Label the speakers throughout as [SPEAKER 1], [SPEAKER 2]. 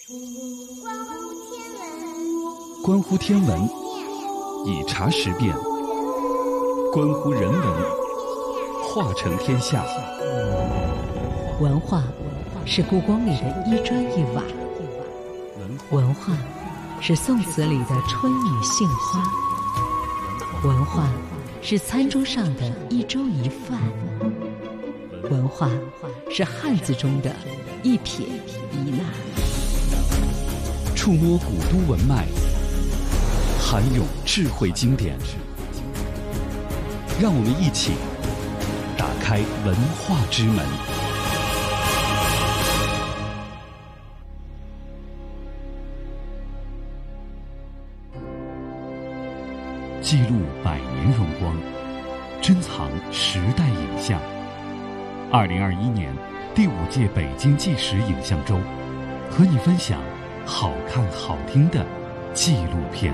[SPEAKER 1] 关乎天文，以茶识变；关乎人文，化成天下。
[SPEAKER 2] 文化是故宫里的一砖一瓦，文化是宋词里的春雨杏花，文化是餐桌上的一粥一饭，文化是汉字中的一撇一捺。
[SPEAKER 1] 触摸古都文脉，涵涌智慧经典，让我们一起打开文化之门。记录百年荣光，珍藏时代影像。2021年第5届北京纪实影像周，和你分享好看好听的纪录片。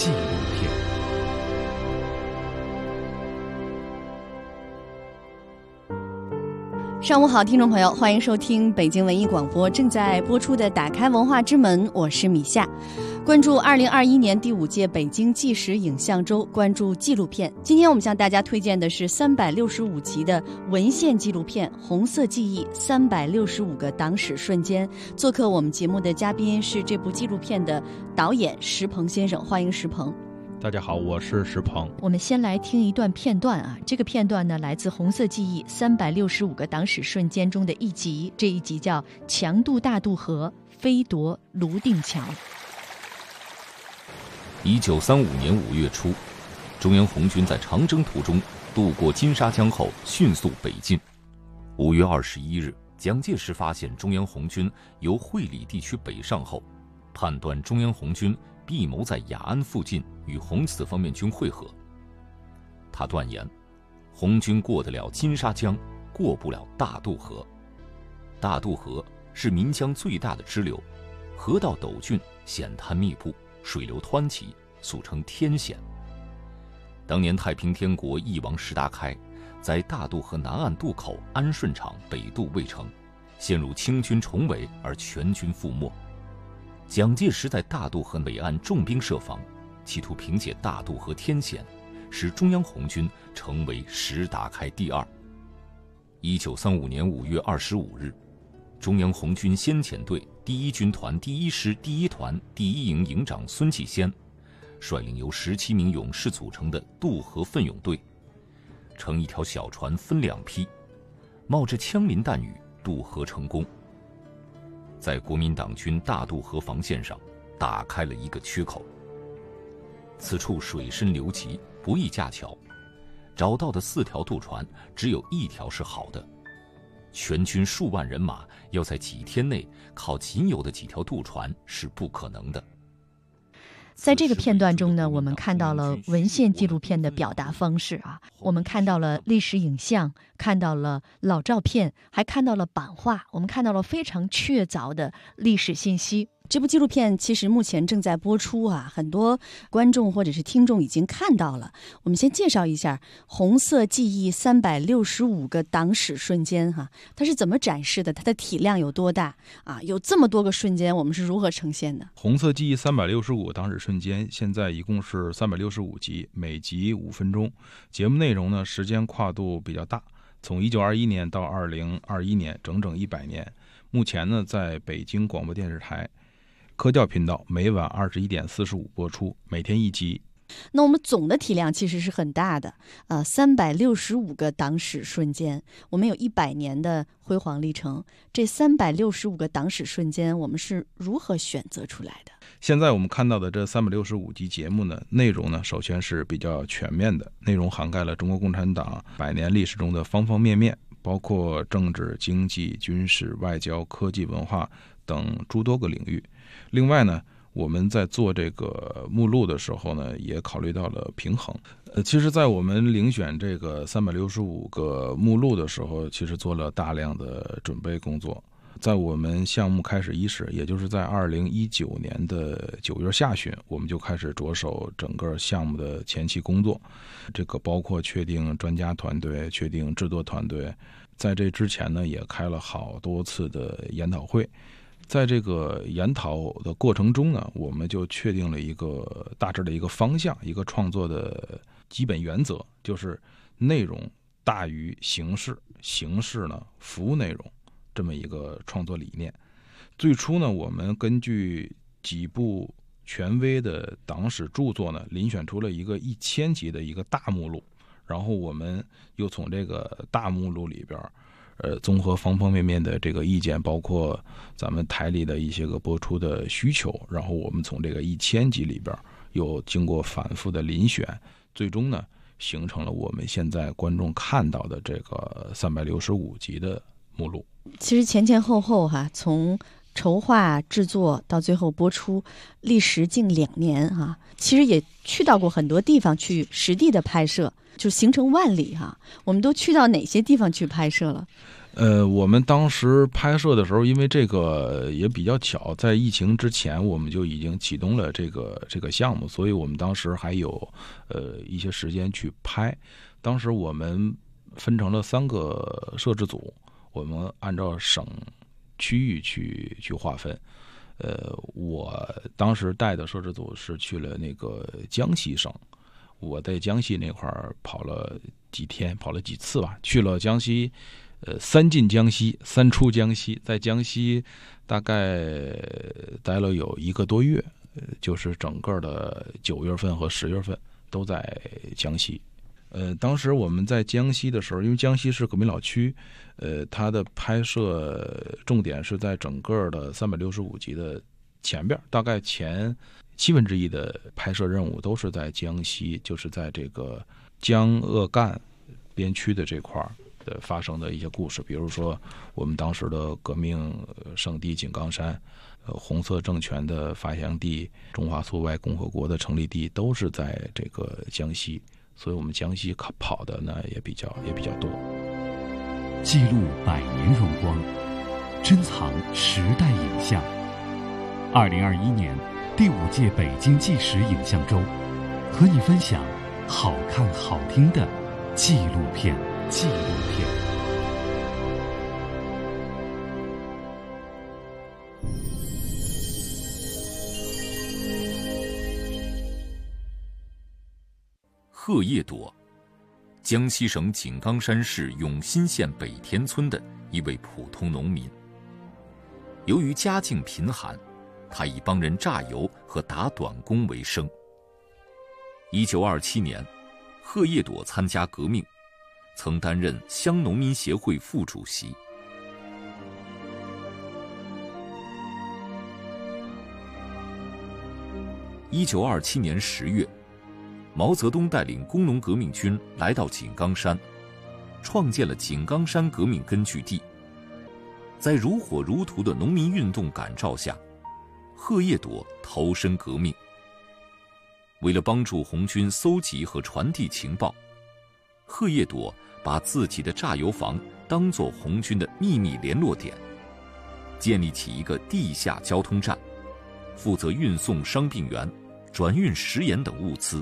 [SPEAKER 3] 上午好，听众朋友，欢迎收听北京文艺广播正在播出的《打开文化之门》，我是米夏。关注2021年第5届北京纪实影像周，关注纪录片。今天我们向大家推荐的是365集的文献纪录片《红色记忆：365个党史瞬间》。做客我们节目的嘉宾是这部纪录片的导演石鹏先生，欢迎石鹏。
[SPEAKER 4] 大家好，我是石鹏。
[SPEAKER 2] 我们先来听一段片段啊，这个片段呢来自《红色记忆：365个党史瞬间》中的一集，这一集叫《强渡大渡河，飞夺泸定桥》。
[SPEAKER 5] 1935年5月初，中央红军在长征途中渡过金沙江后迅速北进。5月21日，蒋介石发现中央红军由会理地区北上后，判断中央红军必谋在雅安附近与红四方面军会合。他断言，红军过得了金沙江，过不了大渡河。大渡河是岷江最大的支流，河道陡峻，险滩密布，水流湍急，俗称天险。当年太平天国翼王石达开在大渡河南岸渡口安顺场北渡未成，陷入清军重围而全军覆没。蒋介石在大渡河北岸重兵设防，企图凭借大渡河天险，使中央红军成为石达开第二。1935年5月25日，中央红军先遣队第1军团第1师第1团第1营营长孙继先，率领由17名勇士组成的渡河奋勇队，乘一条小船分2批，冒着枪林弹雨渡河成功，在国民党军大渡河防线上打开了一个缺口。此处水深流急，不易架桥，找到的4条渡船只有1条是好的，全军数万人马要在几天内靠仅有的几条渡船是不可能的。
[SPEAKER 2] 在这个片段中呢，我们看到了文献纪录片的表达方式啊，我们看到了历史影像，看到了老照片，还看到了版画，我们看到了非常确凿的历史信息。
[SPEAKER 3] 这部纪录片其实目前正在播出啊，很多观众或者是听众已经看到了。我们先介绍一下《红色记忆：365个党史瞬间》哈，它是怎么展示的？它的体量有多大啊？有这么多个瞬间，我们是如何呈现的？
[SPEAKER 4] 红色记忆365个党史瞬间现在一共是365集，每集5分钟。节目内容呢，时间跨度比较大，从1921年到2021年，整整100年。目前呢，在北京广播电视台科教频道每晚21点45播出，每天1集。
[SPEAKER 3] 那我们总的体量其实是很大的，365个党史瞬间，我们有100年的辉煌历程。这365个党史瞬间，我们是如何选择出来的？
[SPEAKER 4] 现在我们看到的这365集节目呢，内容呢，首先是比较全面的，内容涵盖了中国共产党100年历史中的方方面面，包括政治、经济、军事、外交、科技、文化等诸多个领域。另外呢，我们在做这个目录的时候呢，也考虑到了平衡。其实在我们遴选这个365个目录的时候，其实做了大量的准备工作。在我们项目开始伊始，也就是在2019年的9月下旬，我们就开始着手整个项目的前期工作。这个包括确定专家团队，确定制作团队。在这之前呢，也开了好多次的研讨会。 在这个研讨的过程中呢，我们就确定了一个大致的一个方向，一个创作的基本原则，就是内容大于形式，形式呢服务内容，这么一个创作理念。最初呢，我们根据几部权威的党史著作呢，遴选出了一个1000集的一个大目录，然后我们又从这个大目录里边综合方方面面的这个意见，包括咱们台里的一些个播出的需求，然后我们从这个1000集里边又经过反复的遴选，最终呢形成了我们现在观众看到的这个365集的目录。
[SPEAKER 3] 其实前后后从筹划制作到最后播出，历时近2年其实也去到过很多地方去实地的拍摄，就行程万里我们都去到哪些地方去拍摄了？
[SPEAKER 4] 我们当时拍摄的时候，因为这个也比较巧，在疫情之前我们就已经启动了这个项目，所以我们当时还有一些时间去拍。当时我们分成了3个摄制组，我们按照省区域去划分。我当时带的摄制组是去了那个江西省，我在江西那块跑了几天，跑了几次吧，去了江西，3进江西，3出江西，在江西大概待了有1个多月，就是整个的9月份和10月份都在江西。当时我们在江西的时候，因为江西是革命老区，它的拍摄重点是在整个的365集的前边，大概前1/7的拍摄任务都是在江西，就是在这个江鄂赣边区的这块的发生的一些故事，比如说我们当时的革命圣地井冈山，红色政权的发祥地，中华苏维埃共和国的成立地都是在这个江西。所以我们江西跑的呢也比较多。
[SPEAKER 1] 记录100年荣光，珍藏时代影像。2021年第5届北京纪实影像周，和你分享好看好听的纪录片。
[SPEAKER 5] 荷叶朵，江西省井冈山市永新县北田村的一位普通农民。由于家境贫寒，他以帮人榨油和打短工为生。1927年，荷叶朵参加革命，曾担任乡农民协会副主席。1927年10月，毛泽东带领工农革命军来到井冈山，创建了井冈山革命根据地。在如火如荼的农民运动感召下，荷叶朵投身革命。为了帮助红军搜集和传递情报，荷叶朵把自己的榨油房当作红军的秘密联络点，建立起一个地下交通站，负责运送伤病员、转运食盐等物资。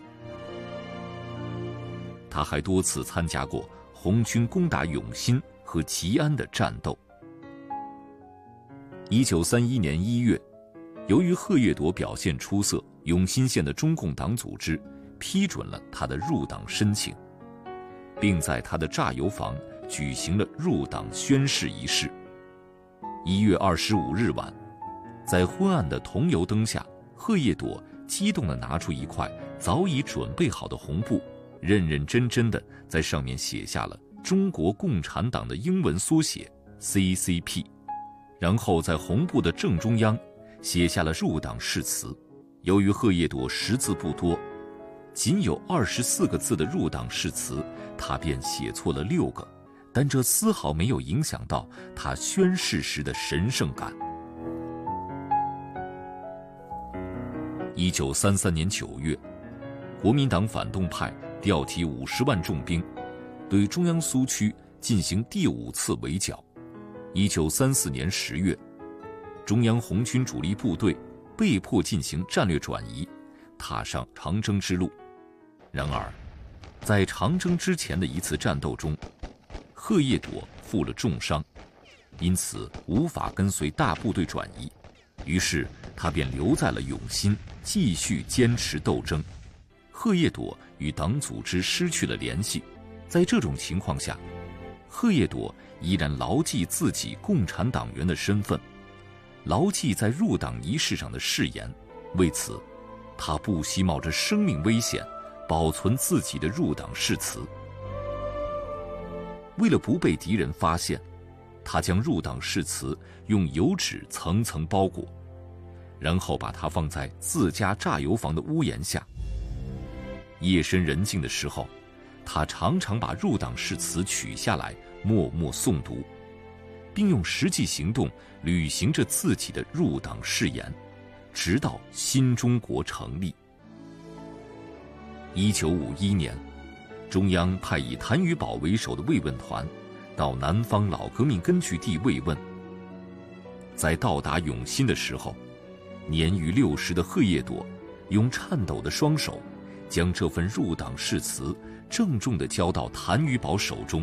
[SPEAKER 5] 他还多次参加过红军攻打永新和吉安的战斗。1931年1月，由于荷叶朵表现出色，永新县的中共党组织批准了他的入党申请，并在他的榨油房举行了入党宣誓仪式。1月25日晚，在昏暗的桐油灯下，荷叶朵激动地拿出一块早已准备好的红布，认认真真地在上面写下了中国共产党的英文缩写 CCP， 然后在红布的正中央写下了入党誓词。由于荷叶朵识字不多，仅有24个字的入党誓词，他便写错了6个，但这丝毫没有影响到他宣誓时的神圣感。1933年9月，国民党反动派调集50万重兵，对中央苏区进行第5次围剿。1934年10月，中央红军主力部队被迫进行战略转移，踏上长征之路。然而，在长征之前的一次战斗中，荷叶朵负了重伤， 因此无法跟随大部队转移，于是他便留在了永新，继续坚持斗争。贺叶朵与党组织失去了联系，在这种情况下，贺叶朵依然牢记自己共产党员的身份，牢记在入党仪式上的誓言，为此他不惜冒着生命危险保存自己的入党誓词。为了不被敌人发现，他将入党誓词用油纸层层包裹，然后把它放在自家榨油坊的屋檐下。夜深人静的时候，他常常把入党誓词取下来默默诵读，并用实际行动履行着自己的入党誓言，直到新中国成立。1951年，中央派以谭余宝为首的慰问团到南方老革命根据地慰问。在到达永新的时候，年逾60的贺叶朵用颤抖的双手将这份入党誓词郑重地交到谭余宝手中。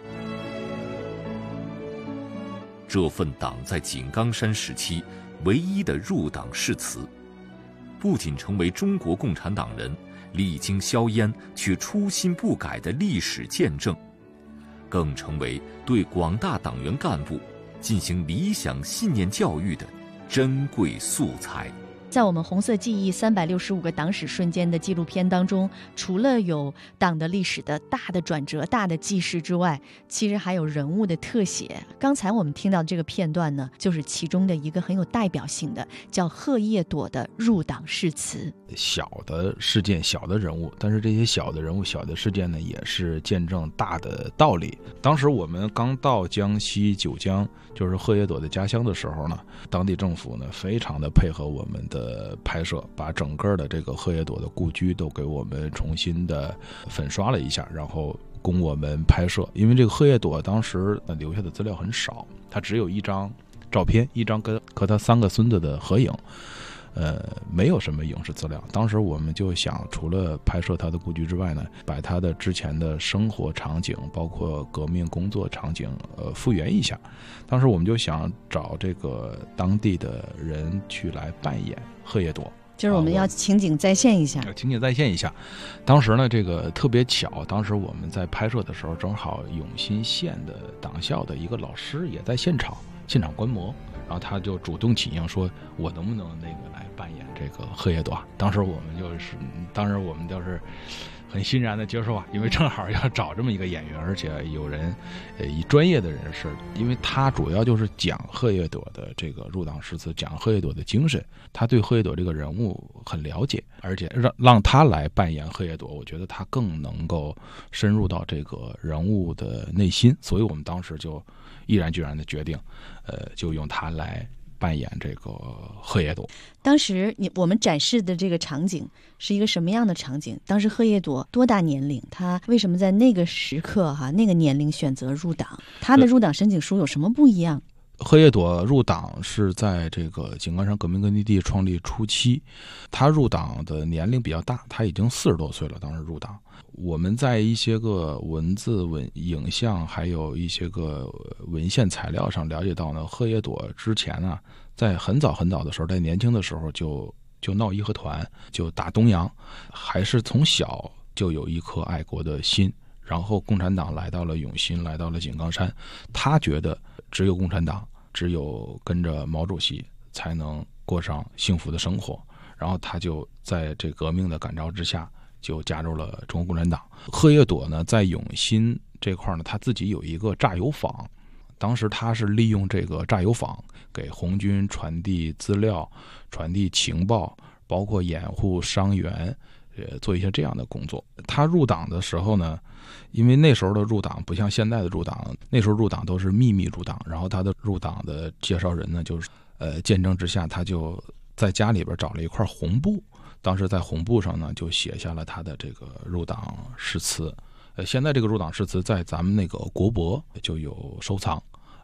[SPEAKER 5] 这份党在井冈山时期唯一的入党誓词，不仅成为中国共产党人历经硝烟却初心不改的历史见证，更成为对广大党员干部进行理想信念教育的珍贵素材。
[SPEAKER 3] 在我们红色记忆365个党史瞬间的纪录片当中，除了有党的历史的大的转折、大的记事之外，其实还有人物的特写。刚才我们听到的这个片段呢，就是其中的一个很有代表性的，叫贺叶朵的入党誓词。
[SPEAKER 4] 小的事件、小的人物，但是这些小的人物、小的事件呢，也是见证大的道理。当时我们刚到江西九江，就是贺叶朵的家乡的时候呢，当地政府呢非常的配合我们的拍摄，把整个的这个贺叶朵的故居都给我们重新的粉刷了一下，然后供我们拍摄。因为这个贺叶朵当时留下的资料很少，他只有一张照片，一张和他3个孙子的合影，没有什么影视资料。当时我们就想，除了拍摄他的故居之外呢，把他的之前的生活场景，包括革命工作场景，复原一下。当时我们就想找这个当地的人去来扮演贺叶朵，
[SPEAKER 3] 就是我们要情景再现一下。
[SPEAKER 4] 情景再现一下。当时呢，这个特别巧，当时我们在拍摄的时候，正好永新县的党校的一个老师也在现场观摩。然后他就主动请缨说：“我能不能来扮演这个贺叶朵？”当时我们就是很欣然的接受啊，因为正好要找这么一个演员，而且有人以专业的人士，因为他主要就是讲贺叶朵的这个入党誓词，讲贺叶朵的精神，他对贺叶朵这个人物很了解，而且让他来扮演贺叶朵，我觉得他更能够深入到这个人物的内心，所以我们当时就毅然决然的决定，就用他来扮演这个贺叶朵。
[SPEAKER 3] 当时我们展示的这个场景是一个什么样的场景？当时贺叶朵多大年龄？他为什么在那个时刻那个年龄选择入党？他的入党申请书有什么不一样？
[SPEAKER 4] 贺叶朵入党是在这个井冈山革命根据地创立初期，他入党的年龄比较大，他已经40多岁了。当时入党，我们在一些个文字、影像，还有一些个文献材料上了解到呢，贺叶朵之前啊，在很早的时候，在年轻的时候就闹义和团，就打东洋，还是从小就有一颗爱国的心。然后共产党来到了永新，来到了井冈山，他觉得只有共产党，只有跟着毛主席才能过上幸福的生活。然后他就在这革命的感召之下，就加入了中国共产党。贺叶朵呢，在永新这块呢，他自己有一个榨油坊，当时他是利用这个榨油坊给红军传递资料、传递情报，包括掩护伤员，做一些这样的工作。他入党的时候呢，因为那时候的入党不像现在的入党，那时候入党都是秘密入党，然后他的入党的介绍人呢，就是见证之下，他就在家里边找了一块红布，当时在红布上呢就写下了他的这个入党誓词。现在这个入党誓词在咱们那个国博就有收藏，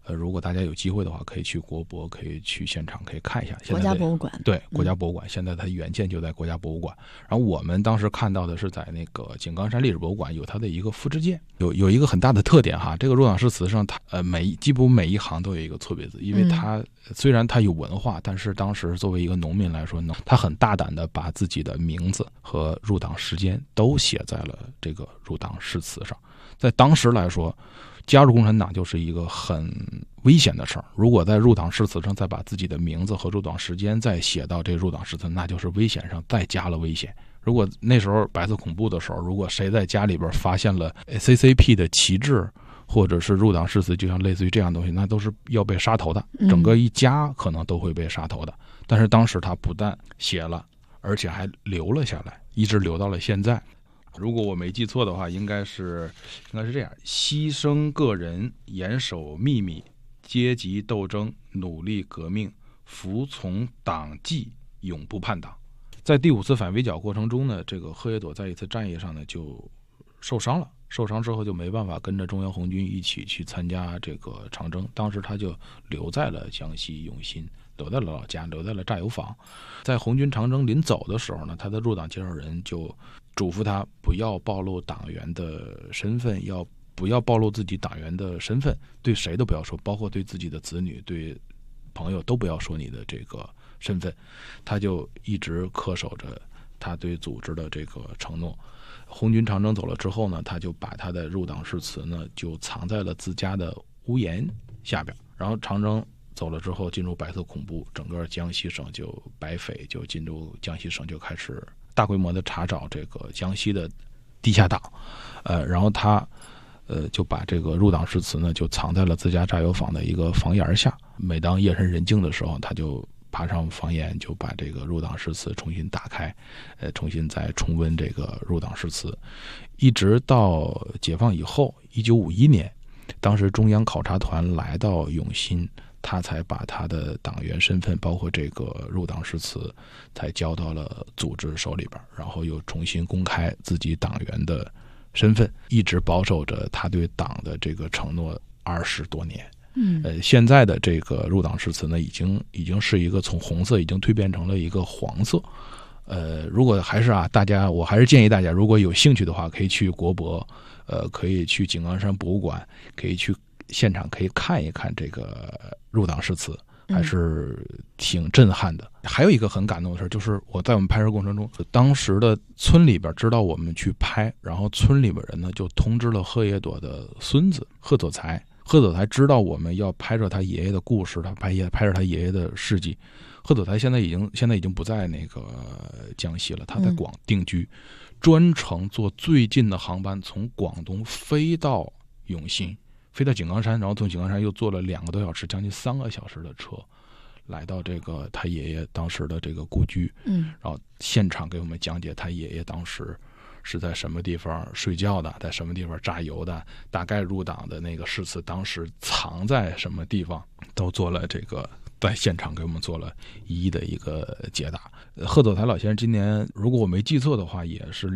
[SPEAKER 4] 如果大家有机会的话，可以去国博，可以去现场可以看一下。
[SPEAKER 3] 国家博物馆，
[SPEAKER 4] 对，国家博物馆，现在它原件就在国家博物馆。然后我们当时看到的是在那个井冈山历史博物馆有它的一个复制件，有一个很大的特点哈，这个入党誓词上它几乎每一行都有一个错别字，因为它虽然它有文化，但是当时作为一个农民来说呢，他很大胆的把自己的名字和入党时间都写在了这个入党誓词上。在当时来说，加入共产党就是一个很危险的事儿。如果在入党誓词上再把自己的名字和入党时间再写到这个入党誓词，那就是危险上再加了危险。如果那时候白色恐怖的时候，如果谁在家里边发现了 CCP 的旗帜或者是入党誓词，就像类似于这样的东西，那都是要被杀头的，整个一家可能都会被杀头的。但是当时他不但写了，而且还留了下来，一直留到了现在。如果我没记错的话，应该是这样：牺牲个人，严守秘密，阶级斗争，努力革命，服从党纪，永不叛党。在第5次反围剿过程中呢，这个贺野朵在一次战役上呢就受伤了，受伤之后就没办法跟着中央红军一起去参加这个长征，当时他就留在了江西永新，留在了老家，留在了榨油坊。在红军长征临走的时候呢，他的入党介绍人就嘱咐他不要暴露党员的身份，不要暴露自己党员的身份，对谁都不要说，包括对自己的子女、对朋友都不要说你的这个身份。他就一直恪守着他对组织的这个承诺。红军长征走了之后呢，他就把他的入党誓词呢就藏在了自家的屋檐下边。然后长征走了之后，进入白色恐怖，整个江西省就白匪就进入江西省，就开始大规模的查找这个江西的地下党。然后他就把这个入党誓词呢就藏在了自家榨油坊的一个房檐下。每当夜深人静的时候，他就爬上房檐，就把这个入党誓词重新打开，重新再重温这个入党誓词。一直到解放以后，1951年，当时中央考察团来到永新，他才把他的党员身份，包括这个入党誓词，才交到了组织手里边，然后又重新公开自己党员的身份，一直保守着他对党的这个承诺20多年。现在的这个入党誓词呢，已经是一个从红色已经蜕变成了一个黄色。如果还是我还是建议大家，如果有兴趣的话，可以去国博，可以去井冈山博物馆，可以去现场可以看一看这个入党誓词，还是挺震撼的。还有一个很感动的事，就是我在我们拍摄过程中，当时的村里边知道我们去拍，然后村里边人呢就通知了贺野朵的孙子贺佐才。贺佐才知道我们要拍摄他爷爷的故事，他拍摄他爷爷的事迹。贺佐才现在已经不在那个江西了，他在广定居，专程坐最近的航班从广东飞到永新，飞到井冈山，然后从井冈山又坐了2个多小时，将近3个小时的车，来到这个他爷爷当时的这个故居，然后现场给我们讲解他爷爷当时是在什么地方睡觉的，在什么地方榨油的，大概入党的那个誓词当时藏在什么地方，都做了这个，在现场给我们做了一一的一个解答。贺佐才老先生今年如果我没记错的话也是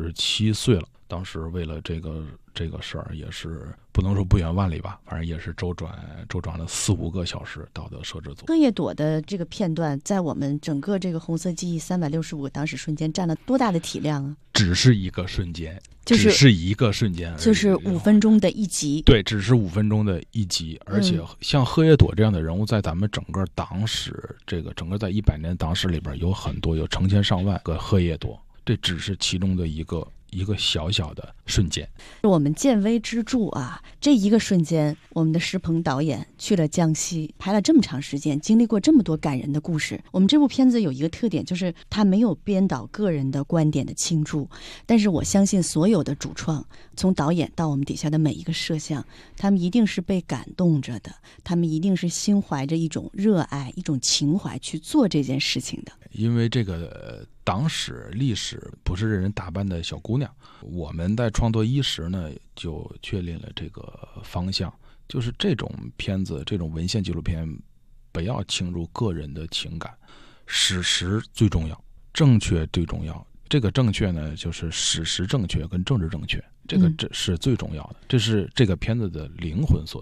[SPEAKER 4] 67岁了，当时为了这个事儿也是不能说不远万里吧，反正也是周转了4、5个小时到的摄制组。
[SPEAKER 3] 贺野朵的这个片段在我们整个这个红色记忆365个当时瞬间占了多大的体量啊？
[SPEAKER 4] 只是一个瞬间，
[SPEAKER 3] 就是5分钟的一集。
[SPEAKER 4] 对，只是5分钟的一集。而且像贺野朵这样的人物，在咱们整个党史，这个整个在100年党史里边有很多，有成千上万个贺野朵，这只是其中的一个小小的瞬间。
[SPEAKER 3] 我们见微知著啊，这一个瞬间，我们的石鹏导演去了江西，拍了这么长时间，经历过这么多感人的故事。我们这部片子有一个特点，就是它没有编导个人的观点的倾注，但是我相信所有的主创，从导演到我们底下的每一个摄像，他们一定是被感动着的，他们一定是心怀着一种热爱、一种情怀去做这件事情的。
[SPEAKER 4] 因为这个党史历史不是任人打扮的小姑娘，我们在创作伊始呢就确立了这个方向，就是这种片子，这种文献纪录片不要倾注个人的情感，史实最重要，正确最重要。这个正确呢，就是史实正确跟政治正确，这是最重要的，这是这个片子的灵魂所在。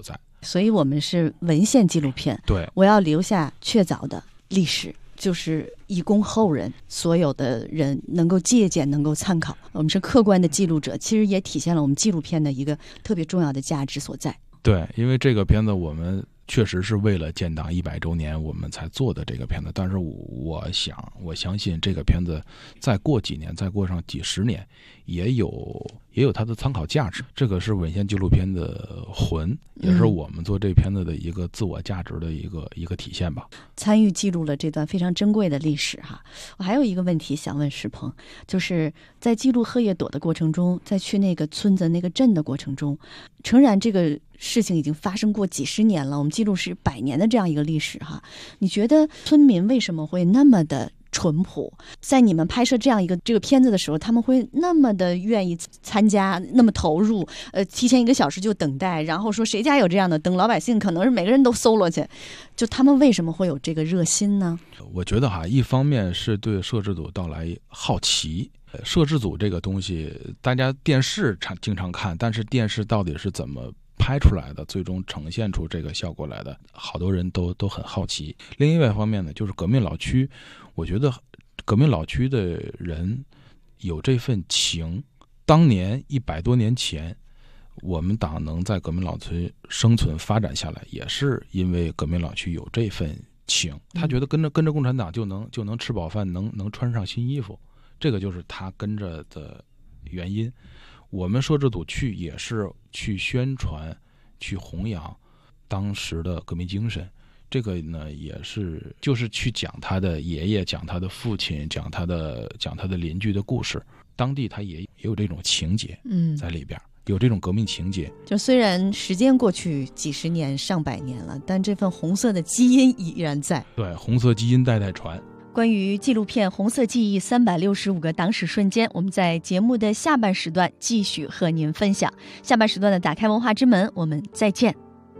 [SPEAKER 3] 所以我们是文献纪录片。
[SPEAKER 4] 对，
[SPEAKER 3] 我要留下确凿的历史，就是以供后人所有的人能够借鉴，能够参考。我们是客观的记录者，其实也体现了我们纪录片的一个特别重要的价值所在。
[SPEAKER 4] 对，因为这个片子我们确实是为了建党100周年我们才做的这个片子，但是我相信这个片子再过几年，再过上几十年，也有它的参考价值。这个是文献纪录片的魂，也是我们做这片子的一个自我价值的一个体现吧。
[SPEAKER 3] 参与记录了这段非常珍贵的历史哈。我还有一个问题想问石鹏，就是在记录荷叶朵的过程中，在去那个村子那个镇的过程中，诚然这个事情已经发生过几十年了，我们记录是100年的这样一个历史哈。你觉得村民为什么会那么的淳朴？在你们拍摄这个片子的时候，他们会那么的愿意参加，那么投入，提前1个小时就等待，然后说谁家有这样的灯，老百姓可能是每个人都搜罗去，就他们为什么会有这个热心呢？
[SPEAKER 4] 我觉得一方面是对摄制组到来好奇。摄制组这个东西，大家电视经常看，但是电视到底是怎么拍出来的，最终呈现出这个效果来的，好多人都很好奇。另一方面呢，就是革命老区，我觉得革命老区的人有这份情。当年100多年前，我们党能在革命老区生存发展下来，也是因为革命老区有这份情。他觉得跟着共产党就能吃饱饭，能穿上新衣服，这个就是他跟着的原因。我们摄制组去也是去宣传、去弘扬当时的革命精神。这个呢，也是就是去讲他的爷爷、讲他的父亲、讲他的邻居的故事。当地他也有这种情节在里边，有这种革命情节。
[SPEAKER 3] 就虽然时间过去几十年、上百年了，但这份红色的基因依然在。
[SPEAKER 4] 对，红色基因代代传。
[SPEAKER 3] 关于纪录片《红色记忆365个党史瞬间》，我们在节目的下半时段继续和您分享。下半时段的打开文化之门，我们再见。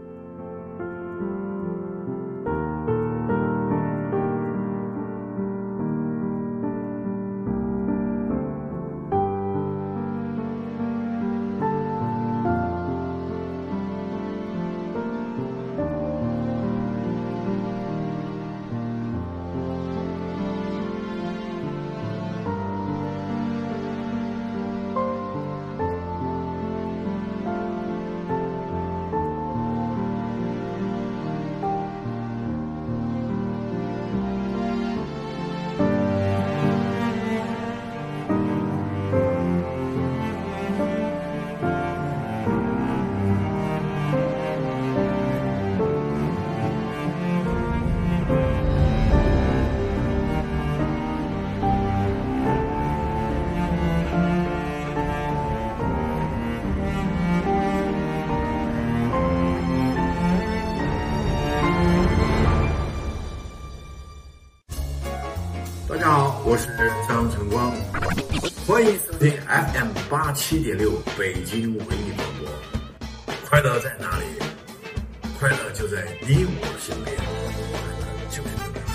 [SPEAKER 6] 大家好，我是张晨光，欢迎收听 FM87.6 北京文艺广播。快乐在哪里？快乐就在你我身边，快乐就是这么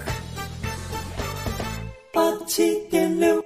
[SPEAKER 6] 简单。87.6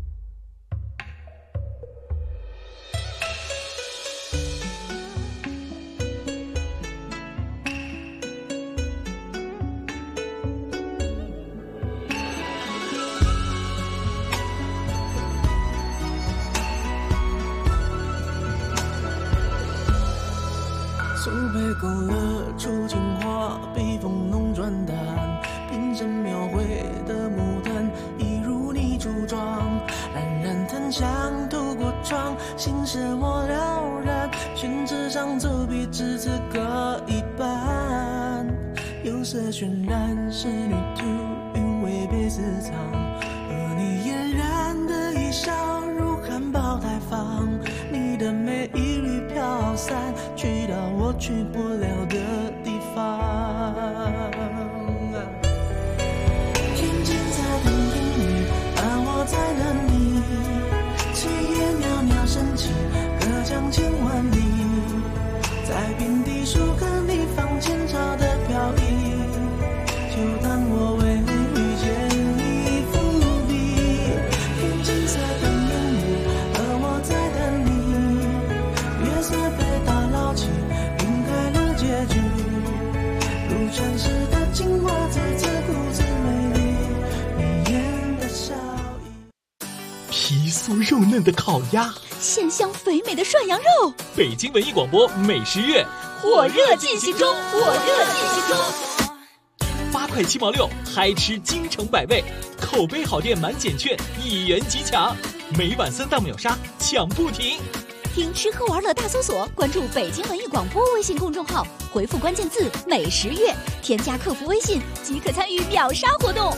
[SPEAKER 7] 苏北勾勒出情画，笔锋浓转淡，平生描绘的牡丹，一如你初妆，冉冉檀香透过窗，心事我了然，宣纸上走笔至此各一半，釉色渲染仕女图，韵味被私藏，和你嫣然的一笑如含苞待放，你的美一缕飘散，去到我去不了的地方。天津在等应你，而我在等你，炊烟袅袅升起，隔江千万里，在遍地树根里放前朝的飘逸，就当我为你遇见你伏笔。天津在等应你，而我在等你，月色被打捞起，晕开了
[SPEAKER 8] 幼嫩的烤鸭，
[SPEAKER 9] 鲜香肥美的涮羊肉。
[SPEAKER 8] 北京文艺广播美食月
[SPEAKER 9] 火热进行中
[SPEAKER 8] ，8块7毛6，嗨吃京城百味，口碑好店满减券1元即抢，每晚3档秒杀抢不停。
[SPEAKER 9] 听吃喝玩乐大搜索，关注北京文艺广播微信公众号，回复关键字美食月，添加客服微信即可参与秒杀活动。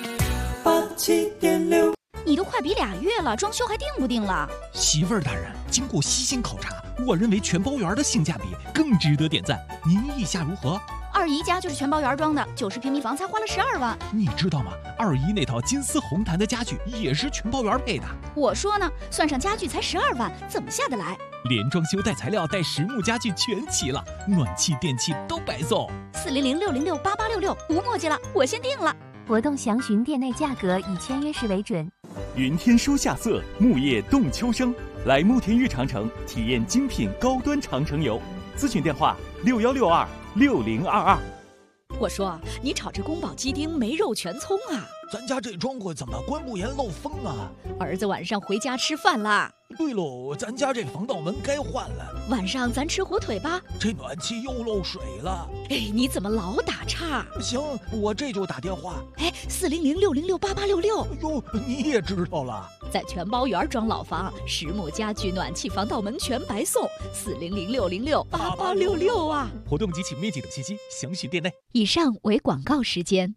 [SPEAKER 7] 87.6，
[SPEAKER 9] 你都快比2月了，装修还定不定了？
[SPEAKER 8] 媳妇儿大人，经过悉心考察，我认为全包园的性价比更值得点赞，您意下如何？
[SPEAKER 9] 二姨家就是全包园装的，90平米房才花了12万。
[SPEAKER 8] 你知道吗？二姨那套金丝红檀的家具也是全包园配的。
[SPEAKER 9] 我说呢，算上家具才12万，怎么下得来？
[SPEAKER 8] 连装修带材料带实木家具全齐了，暖气电器都白送。
[SPEAKER 9] 400-606-8866，无墨迹了，我先定了。
[SPEAKER 10] 活动详询店内价格，以签约时为准。
[SPEAKER 11] 云天书夏色，木叶动秋声。来慕田峪长城体验精品高端长城游，咨询电话61626022。
[SPEAKER 12] 我说你炒这宫保鸡丁没肉全葱啊？
[SPEAKER 8] 咱家这窗户怎么关不严漏风啊？
[SPEAKER 12] 儿子晚上回家吃饭啦。
[SPEAKER 8] 对喽，咱家这防盗门该换了。
[SPEAKER 12] 晚上咱吃火腿吧。
[SPEAKER 8] 这暖气又漏水了。
[SPEAKER 12] 哎，你怎么老打岔？
[SPEAKER 8] 行，我这就打电话。
[SPEAKER 12] 哎，400-606-8866。
[SPEAKER 8] 哟，你也知道了。
[SPEAKER 12] 在全包园装老房，实木家具、暖气、防盗门全白送。400-606-8866啊！
[SPEAKER 8] 活动及其面积等信息详询店内。
[SPEAKER 12] 以上为广告时间。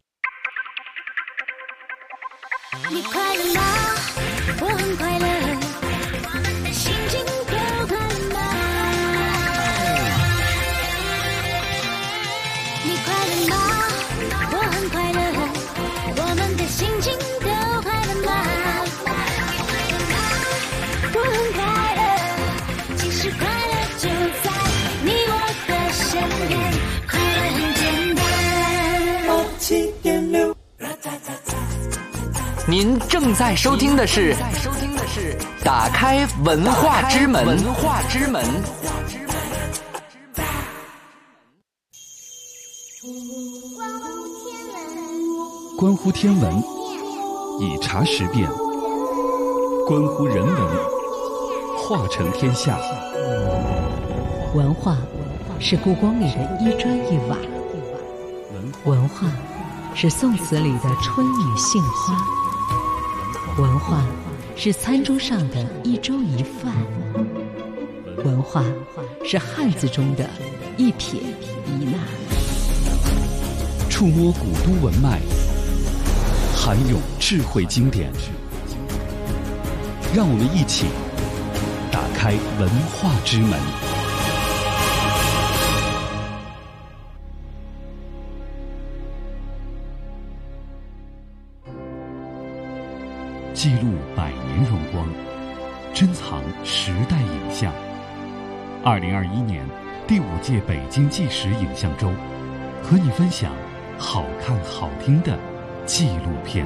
[SPEAKER 13] 你快乐吗？我很快乐，心情都快乐吗？你快乐吗？我很快乐，我们的心情都快乐吗？我很快乐，其实快乐就在你我的身边，快乐很简单。87.6。
[SPEAKER 14] 您正在收听的是打开文化之门。
[SPEAKER 1] 关乎天文，以茶识变；关乎人文，化成天下。
[SPEAKER 2] 文化是故宫里的一砖一瓦，文化是宋词里的春雨杏花，文化是餐桌上的一粥一饭，文化是汉字中的一撇一捺。
[SPEAKER 1] 触摸古都文脉，涵咏智慧经典，让我们一起打开文化之门。记录100年荣光，珍藏时代影像。2021年第5届北京纪实影像周，和你分享好看好听的纪录片。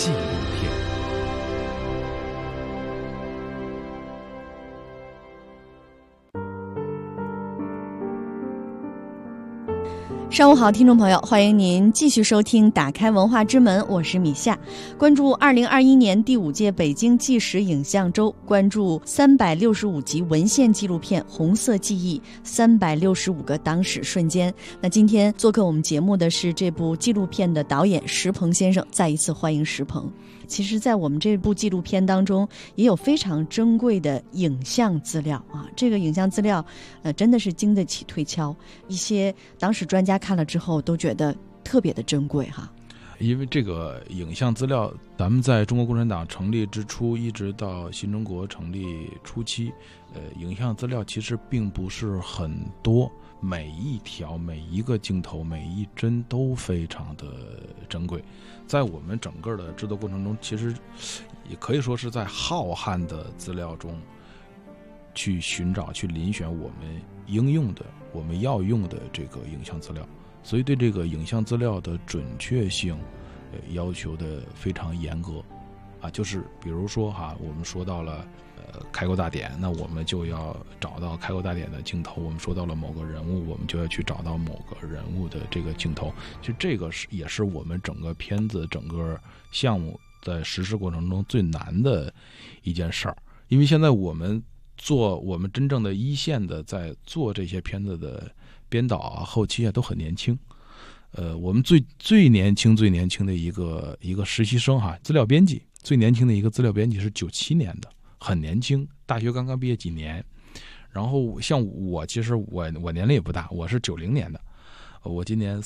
[SPEAKER 3] 上午好，听众朋友，欢迎您继续收听打开文化之门，我是米夏。关注2021年第5届北京纪实影像周，关注365集文献纪录片《红色记忆》，365个党史瞬间。那今天做客我们节目的是这部纪录片的导演石鹏先生，再一次欢迎石鹏。其实在我们这部纪录片当中也有非常珍贵的影像资料啊，这个影像资料真的是经得起推敲，一些党史专家看了之后都觉得特别的珍贵哈。
[SPEAKER 4] 因为这个影像资料，咱们在中国共产党成立之初一直到新中国成立初期，影像资料其实并不是很多，每一条、每一个镜头、每一帧都非常的珍贵。在我们整个的制作过程中，其实也可以说是在浩瀚的资料中去寻找、去遴选我们应用的、我们要用的这个影像资料。所以对这个影像资料的准确性要求的非常严格啊，就是比如说我们说到了开国大典，那我们就要找到开国大典的镜头；我们说到了某个人物，我们就要去找到某个人物的这个镜头。其实这个也是我们整个片子、整个项目在实施过程中最难的一件事儿， 因为现在我们真正的一线的在做这些片子的编导啊、后期啊都很年轻。我们最年轻的一个实习生哈，资料编辑，最年轻的一个资料编辑是97年的，很年轻，大学刚刚毕业几年。然后像我，其实我年龄也不大，我是90年的，我今年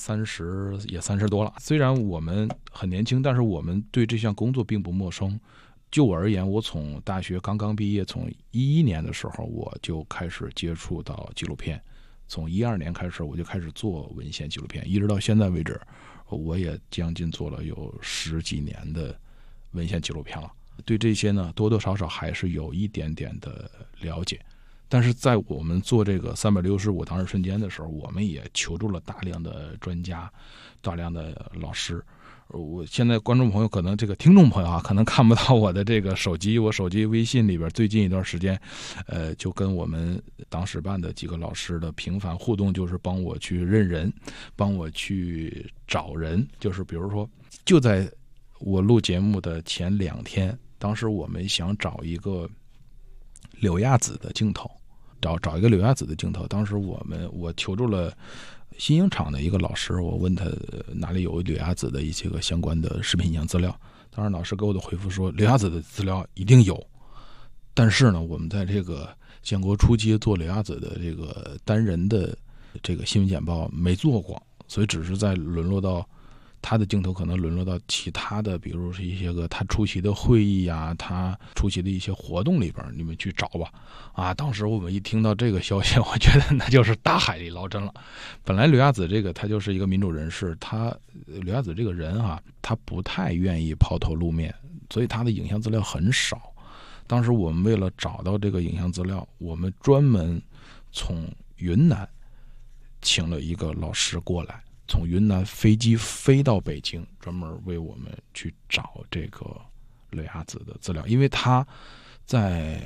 [SPEAKER 4] 30多了。虽然我们很年轻，但是我们对这项工作并不陌生。就我而言，我从大学刚刚毕业，从11年的时候我就开始接触到纪录片。从12年开始，我就开始做文献纪录片，一直到现在为止，我也将近做了有10几年的文献纪录片了。对这些呢，多多少少还是有一点点的了解。但是在我们做这个365当日瞬间的时候，我们也求助了大量的专家、大量的老师。我现在观众朋友可能听众朋友啊，可能看不到我的这个手机，我手机微信里边最近一段时间，就跟我们党史办的几个老师的频繁互动，就是帮我去认人，帮我去找人。就是比如说，就在我录节目的前2天，当时我们想找一个柳亚子的镜头，找一个柳亚子的镜头。当时我求助了新影厂的一个老师，我问他哪里有柳亚子的一些个相关的视频影像资料。当然老师给我的回复说，柳亚子的资料一定有，但是呢，我们在这个建国初期做柳亚子的这个单人的这个新闻简报没做过，所以只是在沦落到他的镜头，可能沦落到其他的，比如是一些个他出席的会议啊，他出席的一些活动里边，你们去找吧。当时我们一听到这个消息，我觉得那就是大海里捞针了。本来柳亚子他就是一个民主人士，柳亚子这个人啊，他不太愿意抛头露面，所以他的影像资料很少。当时我们为了找到这个影像资料，我们专门从云南请了一个老师过来，从云南飞机飞到北京，专门为我们去找这个柳亚子的资料。因为他在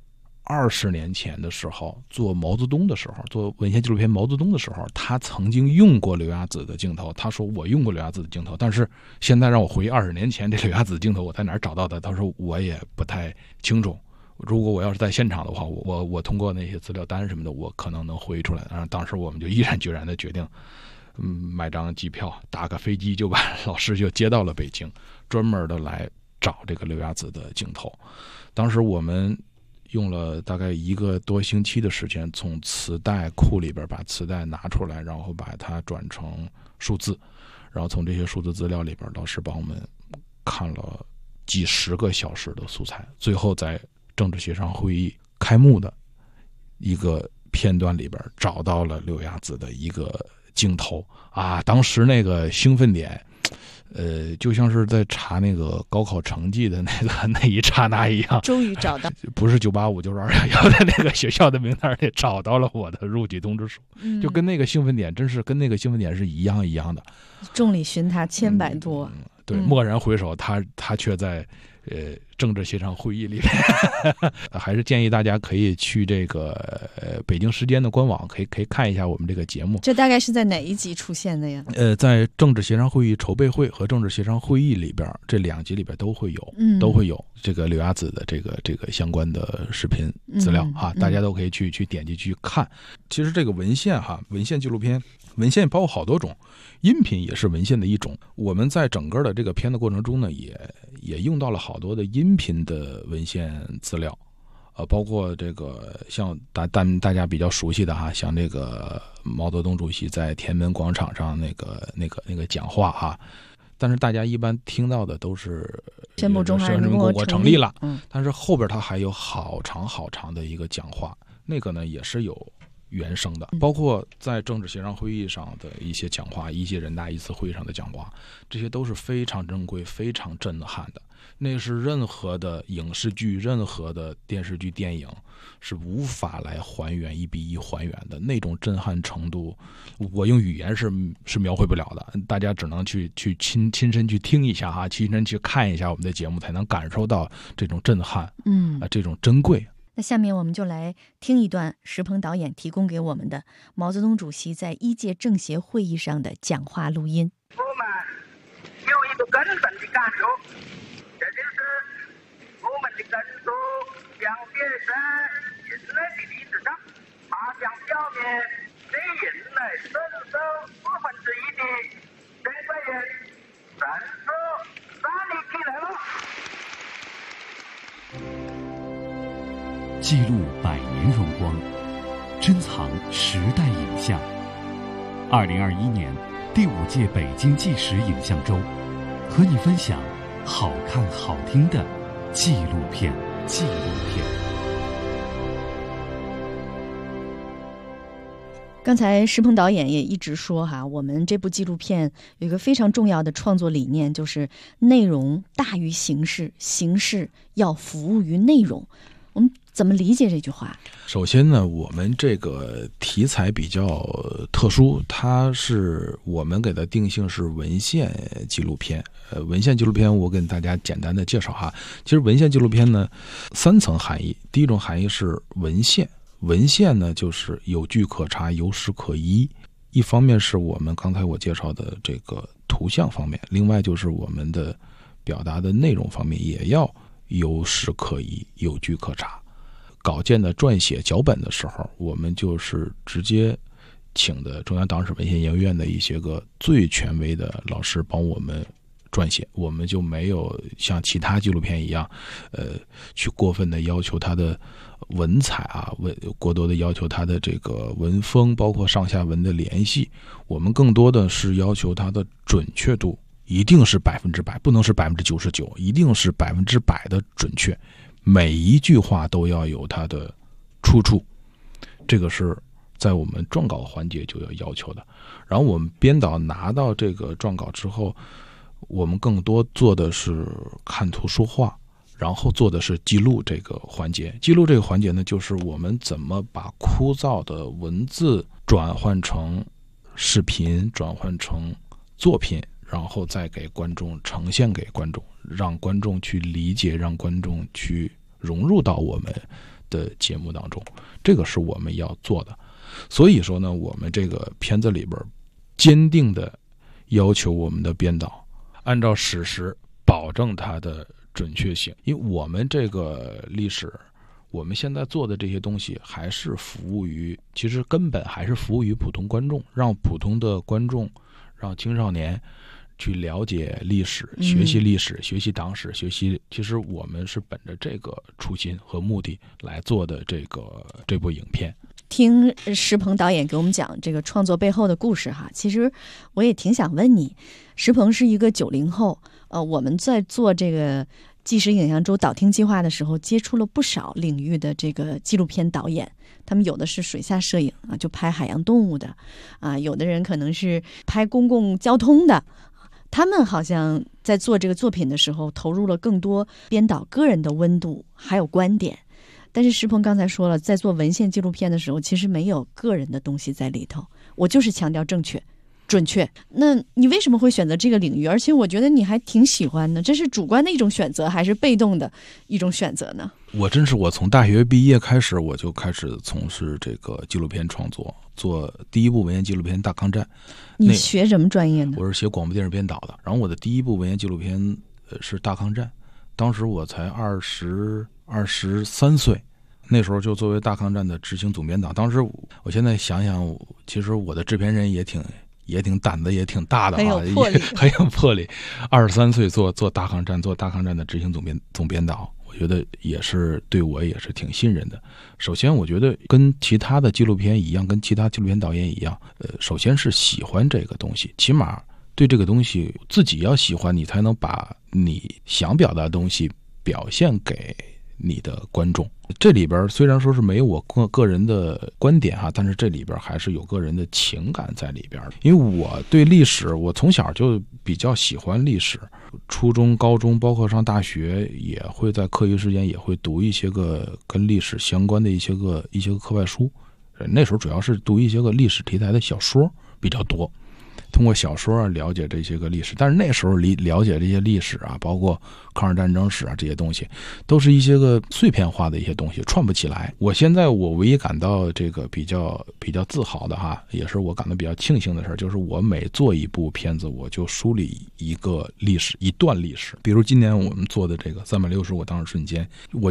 [SPEAKER 4] 20年前的时候做毛泽东的时候，做文献纪录片毛泽东的时候，他曾经用过柳亚子的镜头。他说我用过柳亚子的镜头，但是现在让我回20年前这柳亚子的镜头我在哪儿找到的，他说我也不太清楚。如果我要是在现场的话，我通过那些资料单什么的，我可能能回忆出来。然后当时我们就毅然决然的决定买张机票，打个飞机就把老师就接到了北京，专门的来找这个柳亚子的镜头。当时我们用了大概1个多星期的时间，从磁带库里边把磁带拿出来，然后把它转成数字，然后从这些数字资料里边，老师帮我们看了几10个小时的素材，最后在政治协商会议开幕的一个片段里边找到了柳亚子的一个镜头啊！当时那个兴奋点，就像是在查那个高考成绩的那一刹那一样，
[SPEAKER 3] 终于找到，
[SPEAKER 4] 不是985就是211的那个学校的名单里找到了我的入籍通知书，就跟那个兴奋点真是跟那个兴奋点是一样的。
[SPEAKER 3] 众里寻他千百度，
[SPEAKER 4] 对，蓦然回首，他却在政治协商会议里面还是建议大家可以去这个北京时间的官网，可以看一下我们这个节目。
[SPEAKER 3] 这大概是在哪一集出现的呀？
[SPEAKER 4] 在政治协商会议筹备会和政治协商会议里边，这2集里边都会有这个柳亚子的这个相关的视频资料哈，大家都可以去点击去看。其实这个文献哈，文献纪录片，文献包括好多种，音频也是文献的一种。我们在整个的这个片的过程中呢，也用到了好多的音频的文献资料，包括这个像大家比较熟悉的哈，像这个毛泽东主席在天安门广场上那个讲话哈。但是大家一般听到的都是
[SPEAKER 3] 宣布中华人民共和国
[SPEAKER 4] 成立了，但是后边他还有好长的一个讲话，那个呢也是有原声的，包括在政治协商会议上的一些讲话，一些人大一次会议上的讲话，这些都是非常珍贵、非常震撼的。那是任何的影视剧、任何的电视剧、电影是无法来还原1比1还原的那种震撼程度，我用语言是描绘不了的。大家只能去亲身去听一下哈，亲身去看一下我们的节目，才能感受到这种震撼，这种珍贵。
[SPEAKER 3] 那下面我们就来听一段石鹏导演提供给我们的毛泽东主席在1届政协会议上的讲话录音。
[SPEAKER 15] 我们有一个根本的感受，这就是我们的根属要将变身人类的历史上，它将消灭对人类身手1/4的天怪人，战术站立起来了。
[SPEAKER 1] 记录100年荣光，珍藏时代影像。2021年第5届北京纪实影像周，和你分享好看好听的纪录片。
[SPEAKER 3] 刚才石鹏导演也一直说哈，我们这部纪录片有一个非常重要的创作理念，就是内容大于形式，形式要服务于内容。我们怎么理解这句话？
[SPEAKER 4] 首先呢，我们这个题材比较特殊，它是我们给它定性是文献纪录片。文献纪录片我跟大家简单的介绍哈。其实文献纪录片呢，3层含义。第一种含义是文献，文献呢就是有据可查，有史可依。一方面是我们刚才我介绍的这个图像方面，另外就是我们的表达的内容方面也要有史可依，有据可查。稿件的撰写脚本的时候，我们就是直接请的中央党史文献研究院的一些个最权威的老师帮我们撰写，我们就没有像其他纪录片一样，去过分的要求它的文采啊，过多的要求它的这个文风，包括上下文的联系。我们更多的是要求它的准确度，一定是100%，不能是99%，一定是100%的准确。每一句话都要有它的出处，这个是在我们撰稿环节就要求的。然后我们编导拿到这个撰稿之后，我们更多做的是看图说话，然后做的是记录这个环节。记录这个环节呢，就是我们怎么把枯燥的文字转换成视频，转换成作品，然后再给观众呈现给观众，让观众去理解，让观众去融入到我们的节目当中，这个是我们要做的。所以说呢，我们这个片子里边坚定的要求我们的编导按照史实保证它的准确性，因为我们这个历史，我们现在做的这些东西还是服务于，其实根本还是服务于普通观众，让普通的观众，让青少年去了解历史，学习历史，学习党史，学习。其实我们是本着这个初心和目的来做的这部影片。
[SPEAKER 3] 听石鹏导演给我们讲这个创作背后的故事哈，其实我也挺想问你，石鹏是一个90后，我们在做这个纪实影像周导听计划的时候，接触了不少领域的这个纪录片导演，他们有的是水下摄影啊，就拍海洋动物的啊，有的人可能是拍公共交通的。他们好像在做这个作品的时候，投入了更多编导个人的温度还有观点。但是石鹏刚才说了，在做文献纪录片的时候，其实没有个人的东西在里头，我就是强调正确、准确。那你为什么会选择这个领域？而且我觉得你还挺喜欢的，这是主观的一种选择，还是被动的一种选择呢？我从大学毕业开始，我就开始从事这个纪录片创作，做第一部文献纪录片《大抗战》。你学什么专业呢？我是学广播电视编导的。然后我的第一部文献纪录片是《大抗战》，当时我才23岁，那时候就作为大抗战的执行总编导。当时我现在想想，其实我的制片人也挺胆子也挺大的啊，很有魄力。23岁做大抗战，做大抗战的执行总编导，我觉得也是对我也是挺信任的。首先我觉得跟其他的纪录片一样，跟其他纪录片导演一样，首先是喜欢这个东西，起码对这个东西自己要喜欢，你才能把你想表达的东西表现给你的观众。这里边虽然说是没有我个人的观点哈，但是这里边还是有个人的情感在里边。因为我对历史，我从小就比较喜欢历史，初中、高中，包括上大学，也会在课余时间也会读一些个跟历史相关的一些个课外书。那时候主要是读一些个历史题材的小说比较多。通过小说了解这些个历史，但是那时候了解这些历史啊，包括抗日战争史啊，这些东西都是一些个碎片化的一些东西，串不起来。现在我唯一感到这个比较自豪的哈，也是我感到比较庆幸的事，就是我每做一部片子，我就梳理一个历史，一段历史。比如今年我们做的这个365当时瞬间，我就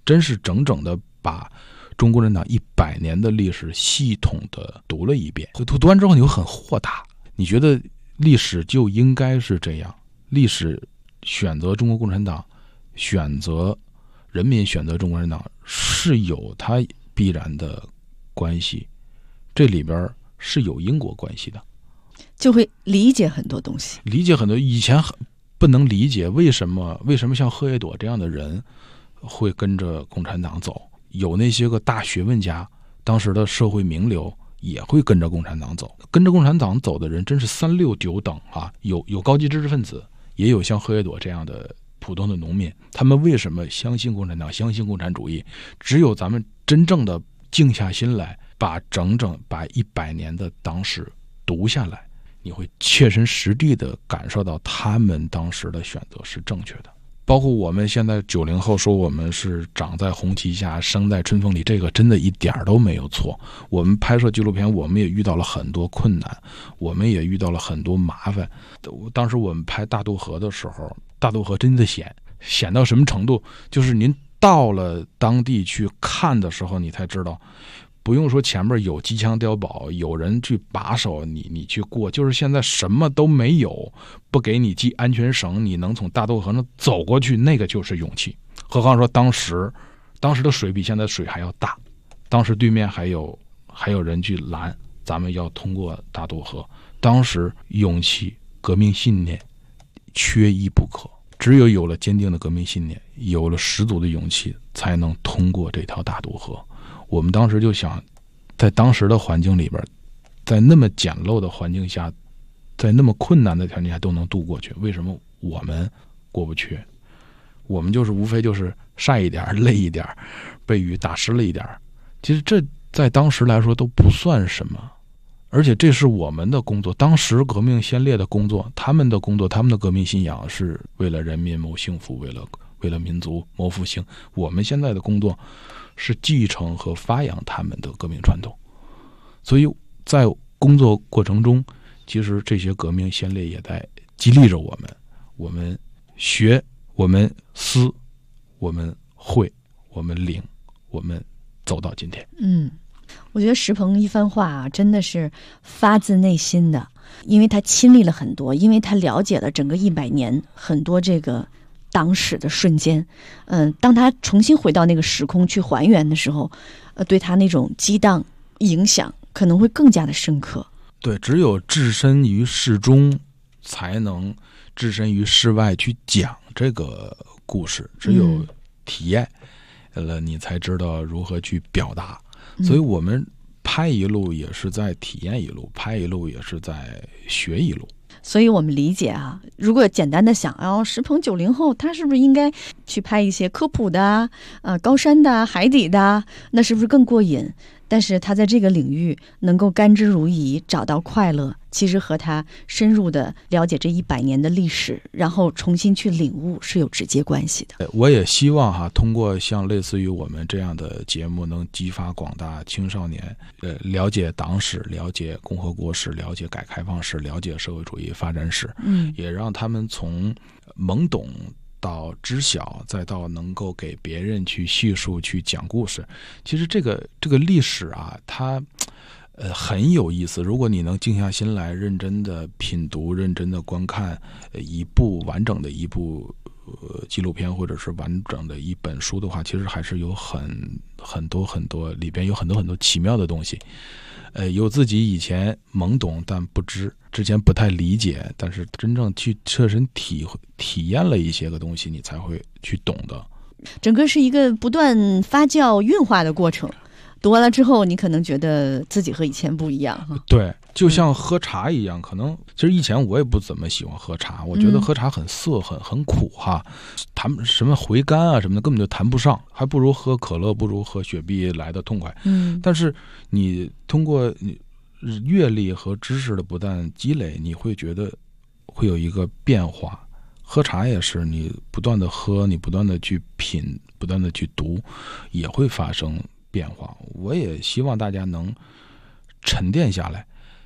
[SPEAKER 4] 真是整整的把中国共产党100年的历史系统的读了一遍。读完之后你会很豁达，你觉得历史就应该是这样，历史选择中国共产党，选择人民选择中国共产党是有它必然的关系，这里边是有因果关系的，
[SPEAKER 3] 就会理解很多东西，
[SPEAKER 4] 理解很多以前不能理解为什么像贺叶朵这样的人会跟着共产党走，有那些个大学问家，当时的社会名流也会跟着共产党走，跟着共产党走的人真是3、6、9等啊，有高级知识分子，也有像贺叶朵这样的普通的农民。他们为什么相信共产党，相信共产主义？只有咱们真正的静下心来，把100年的党史读下来，你会切身实地的感受到他们当时的选择是正确的。包括我们现在90后说我们是长在红旗下，生在春风里，这个真的一点都没有错。我们拍摄纪录片，我们也遇到了很多困难，我们也遇到了很多麻烦。当时我们拍大渡河的时候，大渡河真的险到什么程度，就是您到了当地去看的时候，你才知道，不用说前面有机枪碉堡，有人去把守你去过，就是现在什么都没有，不给你系安全绳，你能从大渡河上走过去，那个就是勇气。何况说当时的水比现在水还要大，当时对面还有人去拦咱们要通过大渡河，当时勇气、革命信念缺一不可，只有了坚定的革命信念，有了十足的勇气，才能通过这条大渡河。我们当时就想，在当时的环境里边，在那么简陋的环境下，在那么困难的条件下都能度过去，为什么我们过不去？我们无非就是晒一点，累一点，被雨打湿了一点，其实这在当时来说都不算什么，而且这是我们的工作。当时革命先烈的工作，他们的工作，他们的革命信仰是为了人民谋幸福，为了民族谋复兴。我们现在的工作是继承和发扬他们的革命传统，所以在工作过程中，其实这些革命先烈也在激励着我们。我们学，我们思，我们会，我们领，我们走到今天。
[SPEAKER 3] 我觉得石鹏一番话啊，真的是发自内心的，因为他亲历了很多，因为他了解了整个100年很多这个党史的瞬间。当他重新回到那个时空去还原的时候，对他那种激荡影响可能会更加的深刻。
[SPEAKER 4] 对，只有置身于事中，才能置身于事外去讲这个故事。只有体验了，你才知道如何去表达。所以我们拍一路也是在体验一路，拍一路也是在学一路。
[SPEAKER 3] 所以我们理解啊，如果简单的想，石鹏90后，他是不是应该去拍一些科普的高山的、海底的，那是不是更过瘾？但是他在这个领域能够甘之如饴，找到快乐，其实和他深入的了解这100年的历史，然后重新去领悟是有直接关系的。
[SPEAKER 4] 我也希望通过像类似于我们这样的节目，能激发广大青少年了解党史，了解共和国史，了解改革开放史，了解社会主义发展史，也让他们从懵懂到知晓，再到能够给别人去叙述、去讲故事。其实这个历史啊，它很有意思。如果你能静下心来，认真的品读、认真的观看一部完整的一部纪录片，或者是完整的一本书的话，其实还是有很多里边有很多奇妙的东西。有自己以前懵懂但不知，之前不太理解，但是真正去切身体验了一些个东西，你才会去懂的。
[SPEAKER 3] 整个是一个不断发酵运化的过程。读完了之后，你可能觉得自己和以前不一样。
[SPEAKER 4] 对，就像喝茶一样，可能其实以前我也不怎么喜欢喝茶，我觉得喝茶很涩，很苦哈，谈什么回甘啊什么的根本就谈不上，还不如喝可乐，不如喝雪碧来的痛快。但是你通过阅历和知识的不断积累，你会觉得会有一个变化。喝茶也是，你不断的喝，你不断的去品，不断的去读，也会发生变化。我也希望大家能沉淀下来，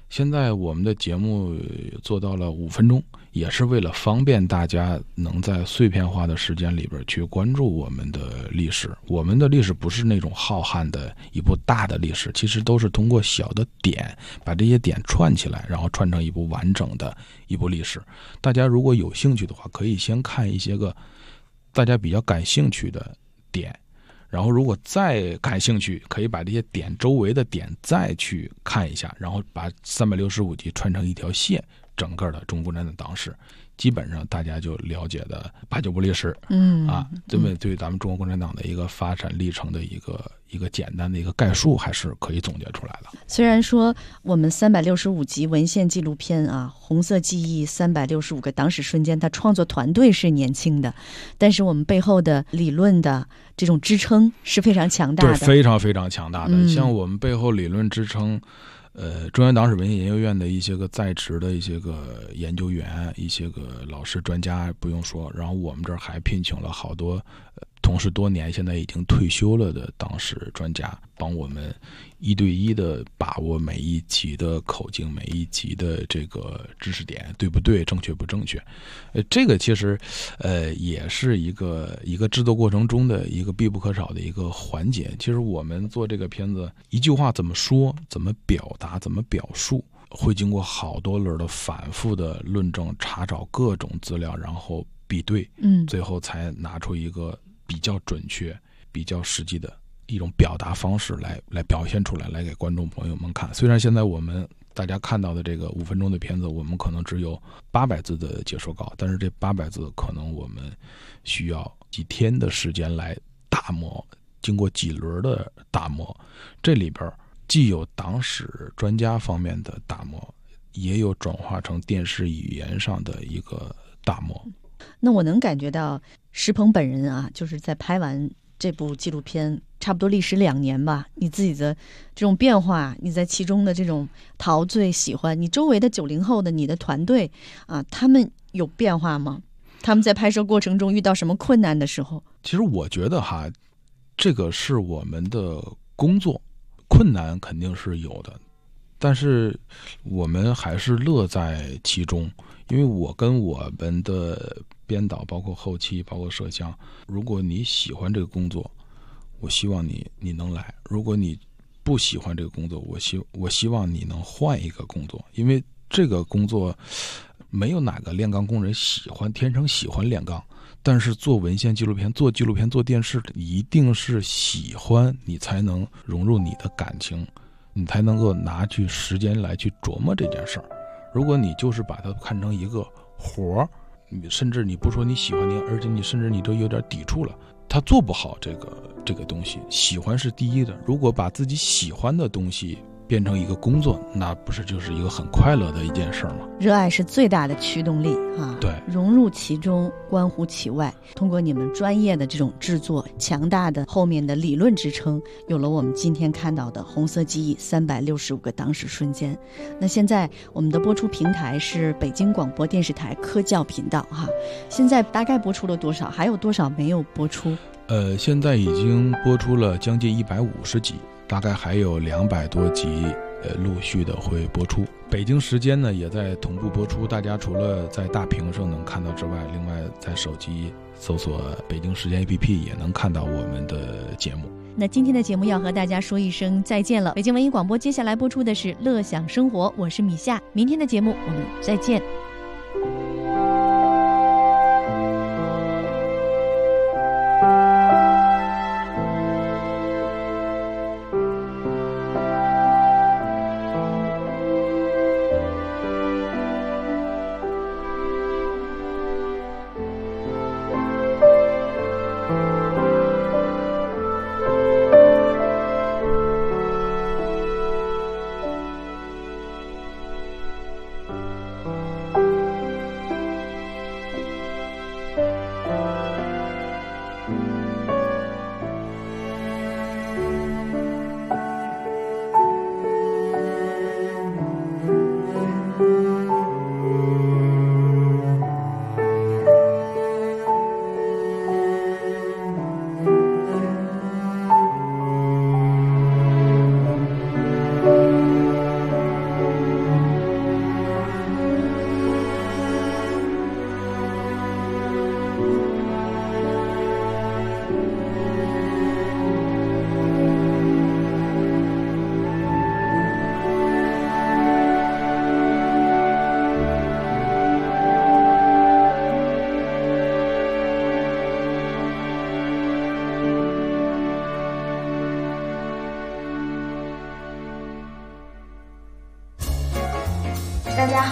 [SPEAKER 4] 现在我们的节目做到了5分钟，也是为了方便大家能在碎片化的时间里边去关注我们的历史。我们的历史不是那种浩瀚的一部大的历史，其实都是通过小的点把这些点串起来，然后串成一部完整的一部历史。大家如果有兴趣的话，可以先看一些个大家比较感兴趣的点，然后如果再感兴趣，可以把这些点周围的点再去看一下，然后把365集串成一条线，整个的中国共产党党史基本上大家就了解的8、9部历史。这么对咱们中国共产党的一个发展历程的一个简单的一个概述，还是可以总结出来的。
[SPEAKER 3] 虽然说我们365集文献纪录片啊，红色记忆365个党史瞬间，它创作团队是年轻的，但是我们背后的理论的这种支撑是非常强大的，
[SPEAKER 4] 对，非常非常强大的。像我们背后理论支撑，中央党史文献研究院的一些个在职的一些个研究员，一些个老师专家不用说，然后我们这儿还聘请了好多同事多年现在已经退休了的党史专家，帮我们1对1的把握每一集的口径，每一集的这个知识点对不对，正确不正确。这个其实也是一个制作过程中的一个必不可少的一个环节。其实我们做这个片子，一句话怎么说，怎么表达，怎么表述，会经过好多轮的反复的论证，查找各种资料，然后比对，最后才拿出一个比较准确、比较实际的一种表达方式来表现出来，来给观众朋友们看。虽然现在我们大家看到的这个5分钟的片子，我们可能只有800字的解说稿，但是这800字可能我们需要几天的时间来打磨，经过几轮的打磨。这里边既有党史专家方面的打磨，也有转化成电视语言上的一个打磨。
[SPEAKER 3] 那我能感觉到石鹏本人啊，就是在拍完这部纪录片差不多历时2年吧，你自己的这种变化，你在其中的这种陶醉喜欢，你周围的90后的你的团队啊，他们有变化吗？他们在拍摄过程中遇到什么困难的时候？
[SPEAKER 4] 其实我觉得哈，这个是我们的工作，困难肯定是有的，但是我们还是乐在其中。因为我跟我们的编导，包括后期，包括摄像，如果你喜欢这个工作，我希望你能来；如果你不喜欢这个工作，我希望你能换一个工作。因为这个工作没有哪个炼钢工人天生喜欢炼钢，但是做文献纪录片、做纪录片、做电视，一定是喜欢，你才能融入你的感情，你才能够拿去时间来去琢磨这件事儿。如果你就是把它看成一个活儿，甚至你不说你喜欢你，而且你甚至你都有点抵触了，他做不好这个东西。喜欢是第一的，如果把自己喜欢的东西变成一个工作，那不是就是一个很快乐的一件事吗？
[SPEAKER 3] 热爱是最大的驱动力啊！
[SPEAKER 4] 对，
[SPEAKER 3] 融入其中，关乎其外。通过你们专业的这种制作，强大的后面的理论支撑，有了我们今天看到的红色记忆365个党史瞬间。那现在我们的播出平台是北京广播电视台科教频道哈。现在大概播出了多少？还有多少没有播出？
[SPEAKER 4] 现在已经播出了将近150集。大概还有200多集，陆续的会播出。北京时间呢也在同步播出，大家除了在大屏上能看到之外，另外在手机搜索北京时间 APP 也能看到我们的节目。
[SPEAKER 3] 那今天的节目要和大家说一声再见了。北京文艺广播接下来播出的是乐享生活，我是米夏。明天的节目我们再见。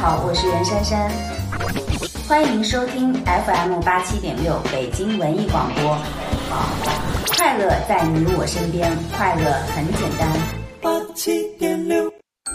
[SPEAKER 16] 好，我是袁姗姗，欢迎收听 FM 87.6北京文艺广播。快乐在你我身边，快乐很简单。
[SPEAKER 7] 87.6。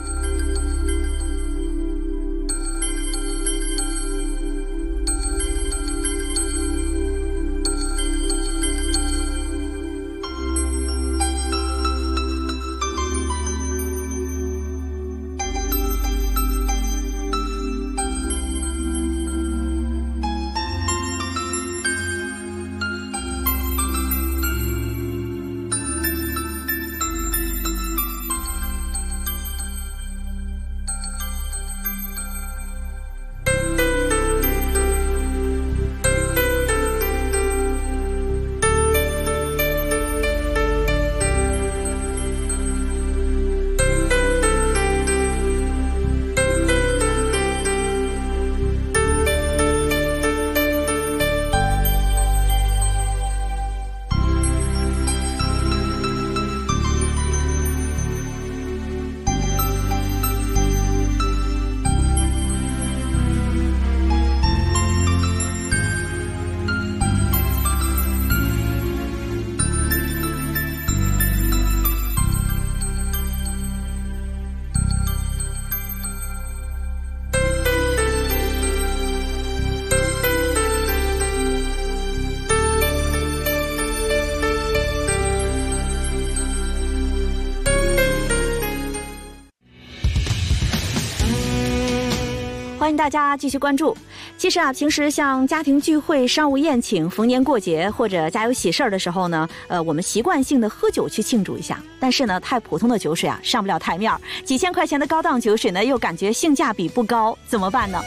[SPEAKER 17] 欢迎大家继续关注。其实啊，平时像家庭聚会、商务宴请、逢年过节或者家有喜事儿的时候呢，我们习惯性的喝酒去庆祝一下。但是呢，太普通的酒水啊，上不了台面，几千块钱的高档酒水呢，又感觉性价比不高，怎么办呢？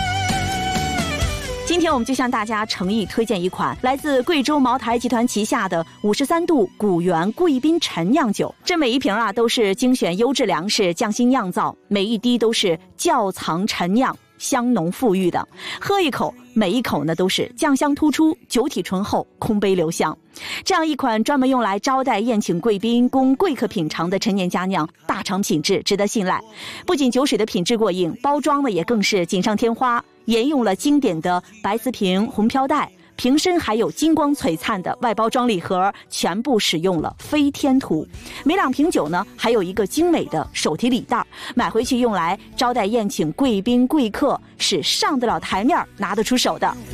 [SPEAKER 17] 今天我们就向大家诚意推荐一款来自贵州茅台集团旗下的53度古原贵宾陈酿酒。这每一瓶啊都是精选优质粮食匠心酿造，每一滴都是窖藏陈酿，香浓馥郁的。喝一口，每一口呢都是酱香突出，酒体醇厚，空杯留香。这样一款专门用来招待宴请贵宾、供贵客品尝的陈年佳酿，大厂品质，值得信赖。不仅酒水的品质过硬，包装呢也更是锦上添花，沿用了经典的白瓷瓶、红飘带，瓶身还有金光璀璨的外包装礼盒，全部使用了飞天图。每2瓶酒呢，还有一个精美的手提礼袋，买回去用来招待宴请贵宾贵客，是上得了台面、拿得出手的。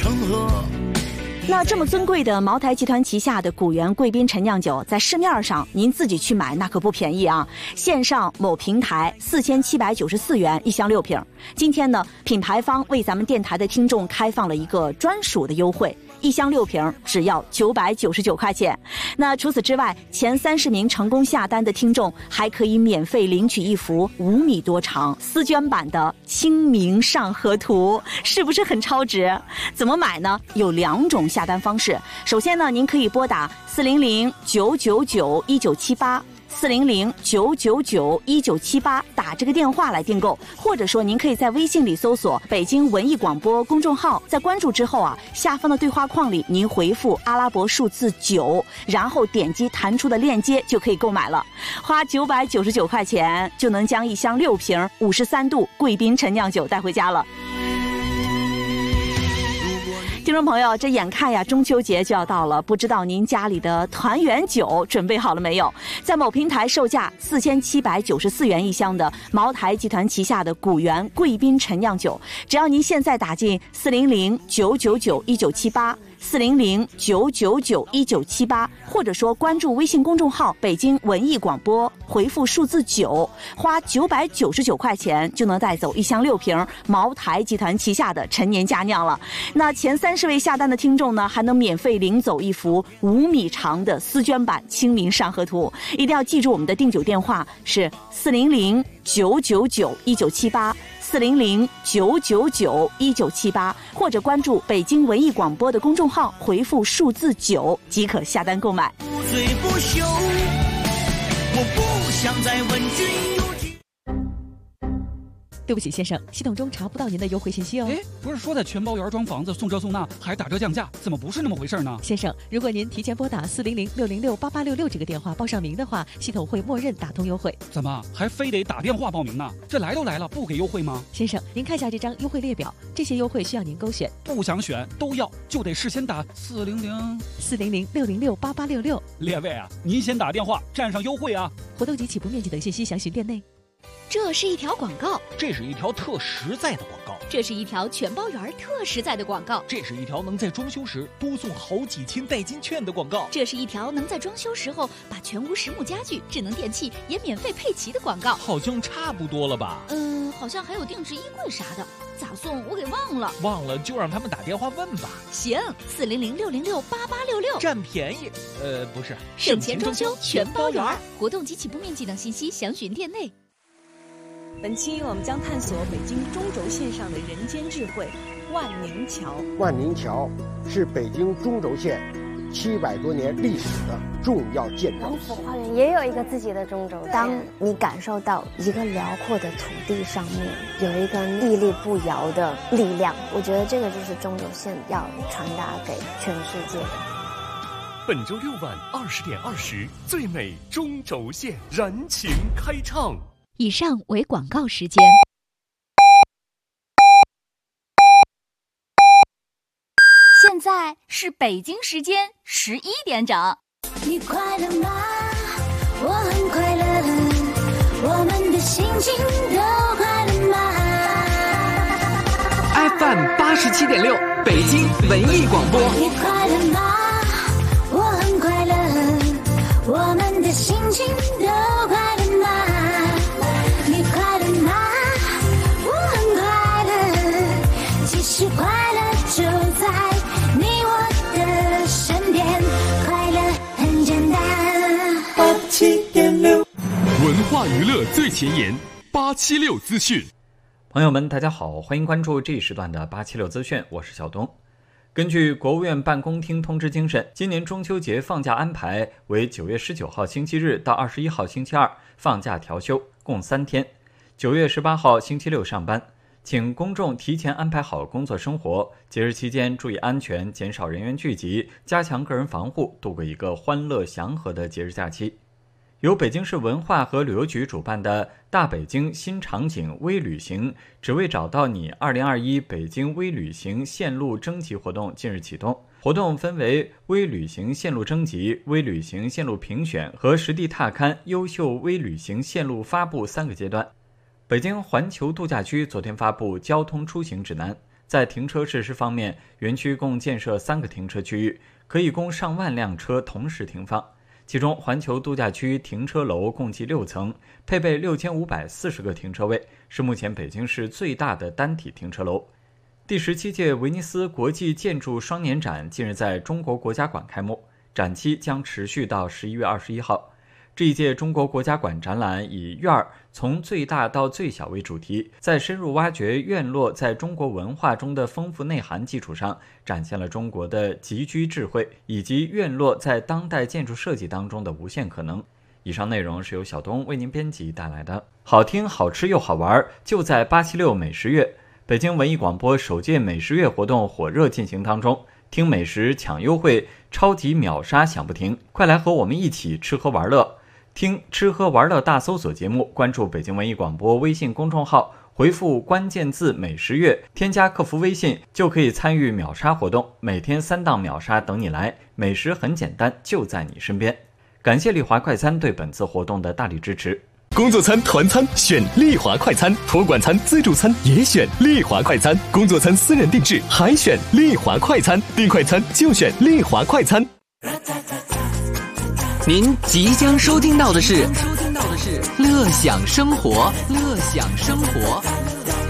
[SPEAKER 17] 那这么尊贵的茅台集团旗下的古原贵宾陈酿酒，在市面上您自己去买那可不便宜啊！线上某平台4794元1箱6瓶。今天呢，品牌方为咱们电台的听众开放了一个专属的优惠，1箱6瓶只要999块钱。那除此之外，前30名成功下单的听众还可以免费领取一幅5米多长丝绢版的《清明上河图》，是不是很超值？怎么买呢？有2种下单方式。首先呢，您可以拨打400-999-1978。400-999-1978打这个电话来订购，或者说您可以在微信里搜索北京文艺广播公众号，在关注之后啊，下方的对话框里您回复阿拉伯数字9，然后点击弹出的链接就可以购买了。花999块钱就能将1箱6瓶53度贵宾陈酿酒带回家了。听众朋友，这眼看呀中秋节就要到了，不知道您家里的团圆酒准备好了没有？在某平台售价4794元1箱的茅台集团旗下的古原贵宾陈酿酒，只要您现在打进400-999-1978。400-999-1978，或者说关注微信公众号北京文艺广播，回复数字9，花999块钱就能带走1箱6瓶茅台集团旗下的陈年佳酿了。那前30位下单的听众呢，还能免费领走一幅5米长的丝绢版《清明上河图》。一定要记住我们的订酒电话是400-999-1978。400-999-1978，或者关注北京文艺广播的公众号，回复数字9即可下单购买。
[SPEAKER 7] 不醉不休，我不想再问君有几。
[SPEAKER 18] 对不起，先生，系统中查不到您的优惠信息哦。
[SPEAKER 19] 哎，不是说在全包园装房子送这送那还打折降价，怎么不是那么回事呢？
[SPEAKER 18] 先生，如果您提前拨打400-606-8866这个电话报上名的话，系统会默认打通优惠。
[SPEAKER 19] 怎么还非得打电话报名呢？这来都来了，不给优惠吗？
[SPEAKER 18] 先生，您看下这张优惠列表，这些优惠需要您勾选。
[SPEAKER 19] 不想选都要，就得事先打
[SPEAKER 18] 400-606-8866。
[SPEAKER 19] 列位啊，您先打电话占上优惠啊！
[SPEAKER 18] 活动及起步面积等信息详询店内。
[SPEAKER 12] 这是一条广告，
[SPEAKER 8] 这是一条特实在的广告，
[SPEAKER 12] 这是一条全包园特实在的广告，
[SPEAKER 8] 这是一条能在装修时多送好几千代金券的广告，
[SPEAKER 12] 这是一条能在装修时候把全屋实木家具、智能电器也免费配齐的广告。
[SPEAKER 8] 好像差不多了吧？
[SPEAKER 12] 好像还有定制衣柜啥的，咋送我给忘了。
[SPEAKER 8] 忘了就让他们打电话问吧。
[SPEAKER 12] 行，400-606-8866，
[SPEAKER 8] 占便宜。不是，
[SPEAKER 12] 省钱装修全包园。活动及起步面积等信息详询店内。
[SPEAKER 17] 本期我们将探索北京中轴线上的人间智慧——万宁桥。
[SPEAKER 20] 万宁桥是北京中轴线700多年历史的重要建筑。
[SPEAKER 21] 王府花园也有一个自己的中轴线。当你感受到一个辽阔的土地上面有一个屹立不摇的力量，我觉得这个就是中轴线要传达给全世界的。
[SPEAKER 11] 本周6晚20点20，最美中轴线燃情开唱。
[SPEAKER 12] 以上为广告时间。现在是北京时间11点整。
[SPEAKER 13] 你快乐吗？我很快乐，我们的心情都快乐吗
[SPEAKER 14] ？FM 87.6，北京文艺广播。
[SPEAKER 13] 你快乐吗？我很快乐，我们的心情都快乐吗？你快乐吗？我很快乐，其实快乐就在你我的身边，快乐很简单。87.6，
[SPEAKER 11] 文化娱乐最前沿，876资讯。
[SPEAKER 22] 朋友们，大家好，欢迎关注这一时段的876资讯，我是小东。根据国务院办公厅通知精神，今年中秋节放假安排为9月19号星期日到21号星期二放假调休，共3天。9月18号星期六上班，请公众提前安排好工作生活，节日期间注意安全，减少人员聚集，加强个人防护，度过一个欢乐祥和的节日假期。由北京市文化和旅游局主办的大北京新场景微旅行只为找到你2021北京微旅行线路征集活动近日启动。活动分为微旅行线路征集、微旅行线路评选和实地踏勘优秀微旅行线路发布3个阶段。北京环球度假区昨天发布交通出行指南，在停车设施方面，园区共建设3个停车区域，可以供上万辆车同时停放。其中环球度假区停车楼共计6层，配备6540个停车位，是目前北京市最大的单体停车楼。第17届威尼斯国际建筑双年展近日在中国国家馆开幕，展期将持续到11月21号。这一届中国国家馆展览以院儿从最大到最小为主题，在深入挖掘院落在中国文化中的丰富内涵基础上，展现了中国的集居智慧以及院落在当代建筑设计当中的无限可能。以上内容是由小东为您编辑带来的，好听好吃又好玩，就在876美食月。北京文艺广播首届美食月活动火热进行当中，听美食抢优惠，超级秒杀响不停，快来和我们一起吃喝玩乐。听吃喝玩乐大搜索节目，关注北京文艺广播微信公众号，回复关键字美食月，添加客服微信就可以参与秒杀活动，每天3档秒杀等你来，美食很简单，就在你身边。感谢丽华快餐对本次活动的大力支持。
[SPEAKER 11] 工作餐、团餐选丽华快餐，托管餐、自助餐也选丽华快餐，工作餐私人定制还选丽华快餐，订快餐就选丽华快餐。
[SPEAKER 14] 您即将收听到的是乐享生活，乐享生活。